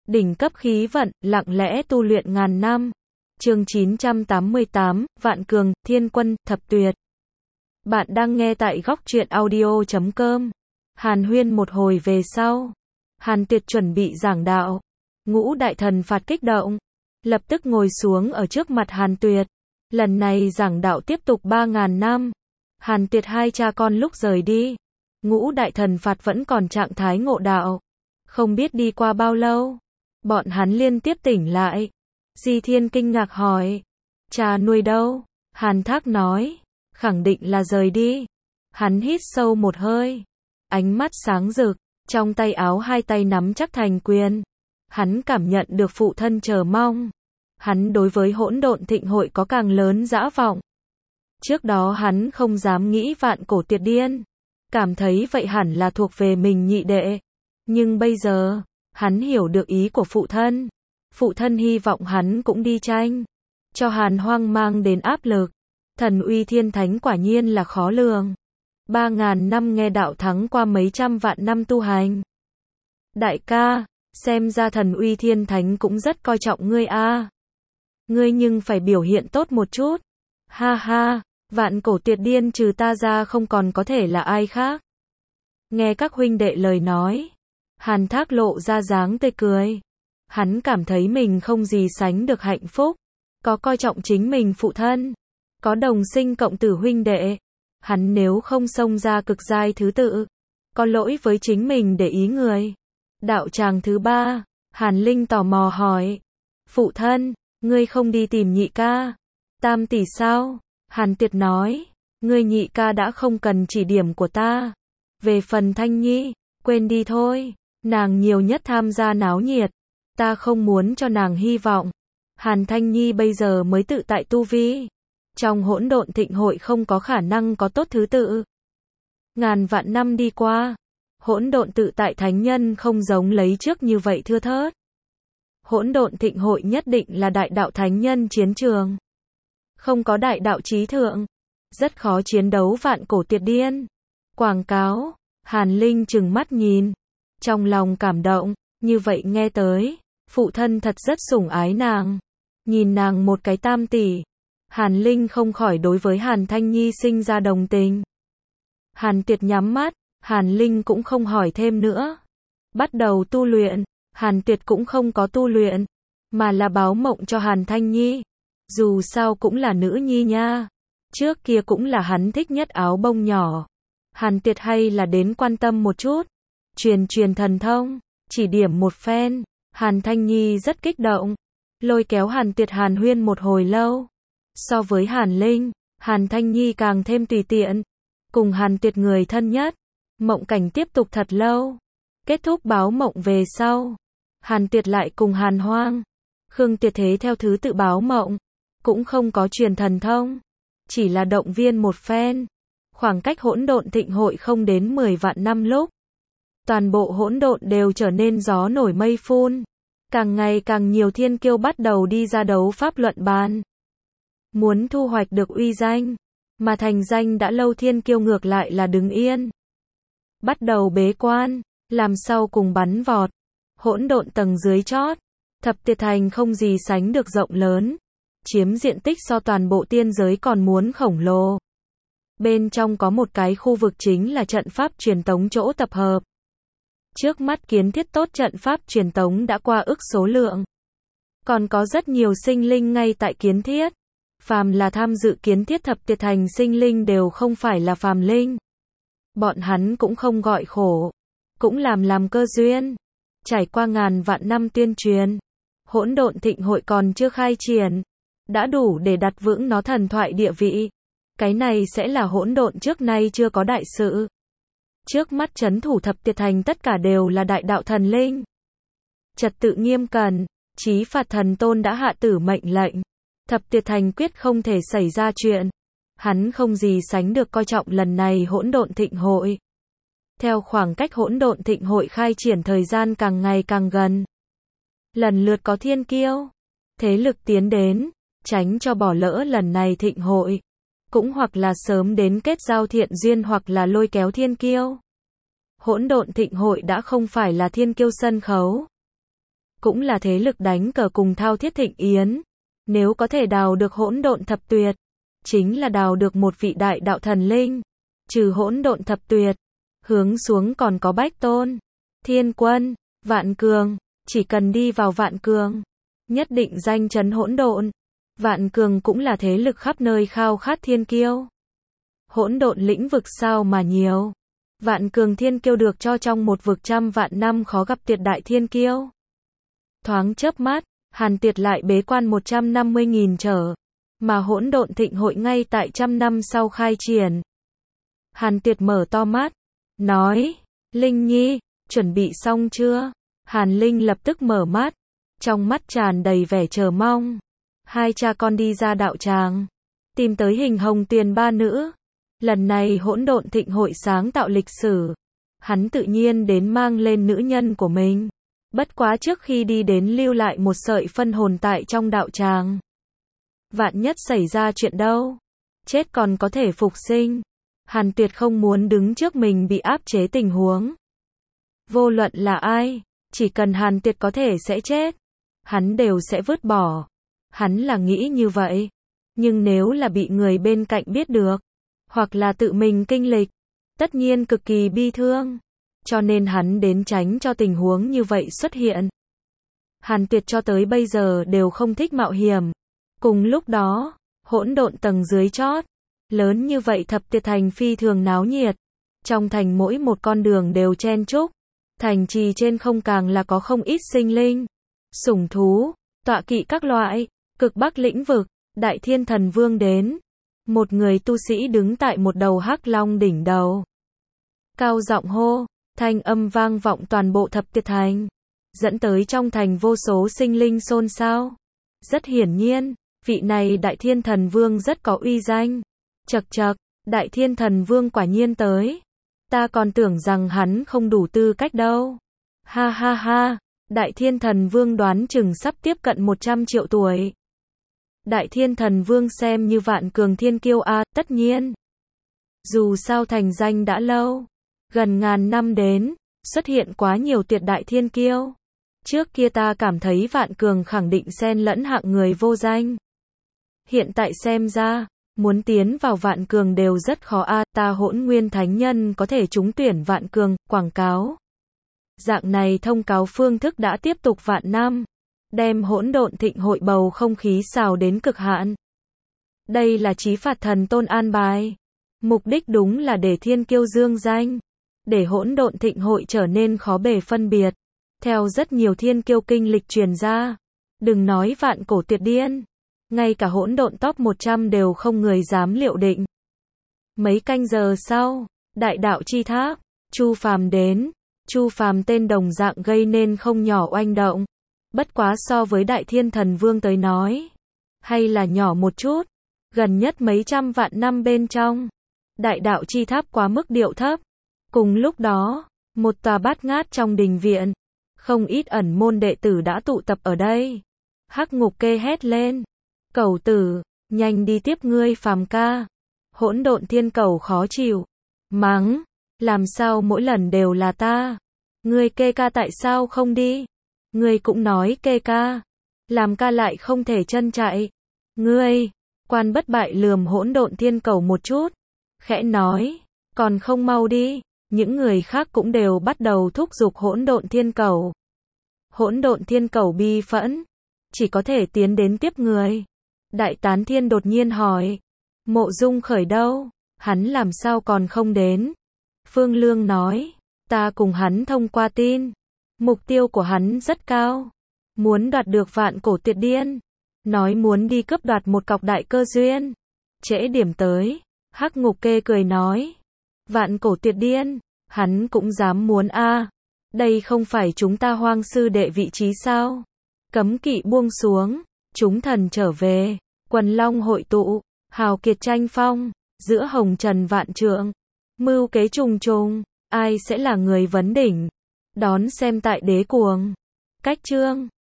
Đỉnh cấp khí vận, lặng lẽ tu luyện ngàn năm. Chương 988, Vạn Cường, Thiên Quân, Thập Tuyệt. Bạn đang nghe tại góc truyện audio.com. Hàn huyên một hồi về sau, Hàn Tuyệt chuẩn bị giảng đạo. Ngũ đại thần phạt kích động, lập tức ngồi xuống ở trước mặt Hàn Tuyệt. Lần này giảng đạo tiếp tục 3.000 năm. Hàn Tuyệt hai cha con lúc rời đi, ngũ đại thần phạt vẫn còn trạng thái ngộ đạo. Không biết đi qua bao lâu, bọn hắn liên tiếp tỉnh lại. Di Thiên kinh ngạc hỏi, cha nuôi đâu? Hàn Thác nói, khẳng định là rời đi. Hắn hít sâu một hơi, ánh mắt sáng rực, trong tay áo hai tay nắm chắc thành quyền. Hắn cảm nhận được phụ thân chờ mong. Hắn đối với hỗn độn thịnh hội có càng lớn dã vọng. Trước đó hắn không dám nghĩ Vạn Cổ Tiệt Điên, cảm thấy vậy hẳn là thuộc về mình nhị đệ. Nhưng bây giờ, hắn hiểu được ý của phụ thân. Phụ thân hy vọng hắn cũng đi tranh, cho Hàn Hoang mang đến áp lực. Thần uy thiên thánh quả nhiên là khó lường. 3.000 năm nghe đạo thắng qua mấy trăm vạn năm tu hành. Đại ca, xem ra thần uy thiên thánh cũng rất coi trọng ngươi a. Ngươi nhưng phải biểu hiện tốt một chút. Ha ha, Vạn Cổ Tiệt Điên trừ ta ra không còn có thể là ai khác. Nghe các huynh đệ lời nói, Hàn Thác lộ ra dáng tươi cười. Hắn cảm thấy mình không gì sánh được hạnh phúc. Có coi trọng chính mình phụ thân, có đồng sinh cộng tử huynh đệ. Hắn nếu không xông ra cực giai thứ tự, có lỗi với chính mình để ý người. Đạo tràng thứ 3, Hàn Linh tò mò hỏi, phụ thân, ngươi không đi tìm nhị ca, Tam tỷ sao? Hàn Tuyệt nói, ngươi nhị ca đã không cần chỉ điểm của ta. Về phần Thanh Nhi, quên đi thôi, nàng nhiều nhất tham gia náo nhiệt, ta không muốn cho nàng hy vọng. Hàn Thanh Nhi bây giờ mới tự tại tu vi, trong hỗn độn thịnh hội không có khả năng có tốt thứ tự. Ngàn vạn năm đi qua, hỗn độn tự tại thánh nhân không giống lấy trước như vậy thưa thớt. Hỗn độn thịnh hội nhất định là đại đạo thánh nhân chiến trường. Không có đại đạo chí thượng, rất khó chiến đấu Vạn Cổ Tiệt Điên. Quảng cáo, Hàn Linh trừng mắt nhìn, trong lòng cảm động, như vậy nghe tới, phụ thân thật rất sủng ái nàng. Nhìn nàng một cái Tam tỷ, Hàn Linh không khỏi đối với Hàn Thanh Nhi sinh ra đồng tình. Hàn Tuyệt nhắm mắt, Hàn Linh cũng không hỏi thêm nữa. Bắt đầu tu luyện, Hàn Tuyệt cũng không có tu luyện, mà là báo mộng cho Hàn Thanh Nhi. Dù sao cũng là nữ nhi nha. Trước kia cũng là hắn thích nhất áo bông nhỏ. Hàn Tuyệt hay là đến quan tâm một chút. Truyền thần thông, chỉ điểm một phen. Hàn Thanh Nhi rất kích động, lôi kéo Hàn Tuyệt hàn huyên một hồi lâu. So với Hàn Linh, Hàn Thanh Nhi càng thêm tùy tiện. Cùng Hàn Tuyệt người thân nhất, mộng cảnh tiếp tục thật lâu. Kết thúc báo mộng về sau, Hàn Tuyệt lại cùng Hàn Hoang, Khương Tuyệt Thế theo thứ tự báo mộng, cũng không có truyền thần thông, chỉ là động viên một phen. Khoảng cách hỗn độn thịnh hội không đến 10 vạn năm lúc, toàn bộ hỗn độn đều trở nên gió nổi mây phun. Càng ngày càng nhiều thiên kiêu bắt đầu đi ra đấu pháp luận bàn. Muốn thu hoạch được uy danh, mà thành danh đã lâu thiên kiêu ngược lại là đứng yên. Bắt đầu bế quan, làm sau cùng bắn vọt. Hỗn độn tầng dưới chót, Thập Tuyệt Thành không gì sánh được rộng lớn. Chiếm diện tích so toàn bộ tiên giới còn muốn khổng lồ. Bên trong có một cái khu vực chính là trận pháp truyền tống chỗ tập hợp. Trước mắt kiến thiết tốt trận pháp truyền tống đã qua ức số lượng. Còn có rất nhiều sinh linh ngay tại kiến thiết. Phàm là tham dự kiến thiết Thập Tuyệt Thành sinh linh đều không phải là phàm linh. Bọn hắn cũng không gọi khổ, cũng làm cơ duyên. Trải qua ngàn vạn năm tuyên truyền, hỗn độn thịnh hội còn chưa khai triển, đã đủ để đặt vững nó thần thoại địa vị. Cái này sẽ là hỗn độn trước nay chưa có đại sự. Trước mắt trấn thủ Thập Tuyệt Thành tất cả đều là đại đạo thần linh. Trật tự nghiêm cẩn, Chí Phạt Thần Tôn đã hạ tử mệnh lệnh. Thập Tuyệt Thành quyết không thể xảy ra chuyện. Hắn không gì sánh được coi trọng lần này hỗn độn thịnh hội. Theo khoảng cách hỗn độn thịnh hội khai triển thời gian càng ngày càng gần, lần lượt có thiên kiêu, thế lực tiến đến, tránh cho bỏ lỡ lần này thịnh hội. Cũng hoặc là sớm đến kết giao thiện duyên hoặc là lôi kéo thiên kiêu. Hỗn độn thịnh hội đã không phải là thiên kiêu sân khấu. cũng là thế lực đánh cờ cùng Thao Thiết Thịnh Yến. Nếu có thể đào được hỗn độn thập tuyệt, chính là đào được một vị đại đạo thần linh. Trừ hỗn độn thập tuyệt, hướng xuống còn có Bách Tôn, Thiên Quân, Vạn Cường, chỉ cần đi vào Vạn Cường, nhất định danh chấn hỗn độn. Vạn Cường cũng là thế lực khắp nơi khao khát thiên kiêu. Hỗn độn lĩnh vực sao mà nhiều. Vạn Cường thiên kiêu được cho trong một vực trăm vạn năm khó gặp tuyệt đại thiên kiêu. Thoáng chớp mắt, Hàn Tuyệt lại bế quan 150.000 trở, mà hỗn độn thịnh hội ngay tại 100 năm sau khai triển. Hàn Tuyệt mở to mắt, nói, Linh Nhi, chuẩn bị xong chưa? Hàn Linh lập tức mở mắt, trong mắt tràn đầy vẻ chờ mong. Hai cha con đi ra đạo tràng, tìm tới Hình Hồng Tuyền ba nữ. Lần này hỗn độn thịnh hội sáng tạo lịch sử, hắn tự nhiên đến mang lên nữ nhân của mình. Bất quá trước khi đi đến lưu lại một sợi phân hồn tại trong đạo tràng. Vạn nhất xảy ra chuyện đâu, chết còn có thể phục sinh. Hàn Tuyệt không muốn đứng trước mình bị áp chế tình huống. Vô luận là ai, chỉ cần Hàn Tuyệt có thể sẽ chết, hắn đều sẽ vứt bỏ. Hắn là nghĩ như vậy. Nhưng nếu là bị người bên cạnh biết được, hoặc là tự mình kinh lịch, tất nhiên cực kỳ bi thương. Cho nên hắn đến tránh cho tình huống như vậy xuất hiện. Hàn Tuyệt cho tới bây giờ đều không thích mạo hiểm. Cùng lúc đó, hỗn độn tầng dưới chót, lớn như vậy Thập Tuyệt Thành phi thường náo nhiệt. Trong thành mỗi một con đường đều chen chúc. Thành trì trên không càng là có không ít sinh linh, sủng thú, tọa kỵ các loại. Cực Bắc lĩnh vực, Đại Thiên Thần Vương đến. Một người tu sĩ đứng tại một đầu hắc long đỉnh đầu. Cao giọng hô, thanh âm vang vọng toàn bộ Thập Tuyệt Thành, dẫn tới trong thành vô số sinh linh xôn xao. Rất hiển nhiên, vị này Đại Thiên Thần Vương rất có uy danh. Chậc chậc, Đại Thiên Thần Vương quả nhiên tới. Ta còn tưởng rằng hắn không đủ tư cách đâu. Ha ha ha, Đại Thiên Thần Vương đoán chừng sắp tiếp cận 100 triệu tuổi. Đại Thiên Thần Vương xem như Vạn Cường thiên kiêu a, tất nhiên. Dù sao thành danh đã lâu, gần ngàn năm đến, xuất hiện quá nhiều tuyệt đại thiên kiêu. Trước kia ta cảm thấy Vạn Cường khẳng định xen lẫn hạng người vô danh. Hiện tại xem ra, muốn tiến vào Vạn Cường đều rất khó a, ta Hỗn Nguyên Thánh Nhân có thể trúng tuyển Vạn Cường, quảng cáo. Dạng này thông cáo phương thức đã tiếp tục vạn năm, đem hỗn độn thịnh hội bầu không khí xào đến cực hạn. Đây là Chí Phạt Thần Tôn an bài. Mục đích đúng là để thiên kiêu dương danh, để hỗn độn thịnh hội trở nên khó bề phân biệt. Theo rất nhiều thiên kiêu kinh lịch truyền ra, đừng nói vạn cổ tuyệt điên, ngay cả hỗn độn top 100 đều không người dám liệu định. Mấy canh giờ sau, Đại Đạo Chi Tháp, Chu Phàm đến. Chu Phàm tên đồng dạng gây nên không nhỏ oanh động. Bất quá so với Đại Thiên Thần Vương tới nói, hay là nhỏ một chút. Gần nhất mấy trăm vạn năm bên trong, Đại Đạo Chi Tháp quá mức điệu thấp. Cùng lúc đó, một tòa bát ngát trong đình viện, không ít ẩn môn đệ tử đã tụ tập ở đây. Hắc Ngục Kê hét lên, Cẩu tử, nhanh đi tiếp ngươi Phàm ca. Hỗn Độn Thiên Cẩu khó chịu, mắng, làm sao mỗi lần đều là ta? Ngươi Kê ca tại sao không đi? Ngươi cũng nói Kê ca, làm ca lại không thể chân chạy. Ngươi, Quan Bất Bại lườm Hỗn Độn Thiên Cẩu một chút, khẽ nói, còn không mau đi. Những người khác cũng đều bắt đầu thúc giục Hỗn Độn Thiên Cẩu. Hỗn Độn Thiên Cẩu bi phẫn, chỉ có thể tiến đến tiếp người. Đại Tán Thiên đột nhiên hỏi, Mộ Dung Khởi đâu? Hắn làm sao còn không đến? Phương Lương nói, ta cùng hắn thông qua tin, mục tiêu của hắn rất cao, muốn đoạt được vạn cổ tuyệt điên, nói muốn đi cướp đoạt một cọc đại cơ duyên. Trễ điểm tới, Hắc Ngục Kê cười nói, vạn cổ tuyệt điên, hắn cũng dám muốn a? Đây không phải chúng ta Hoang sư đệ vị trí sao? Cấm kỵ buông xuống, chúng thần trở về, quần long hội tụ, hào kiệt tranh phong, giữa hồng trần vạn trượng, mưu kế trùng trùng, ai sẽ là người vấn đỉnh? Đón xem tại Đế Cuồng. Cách chương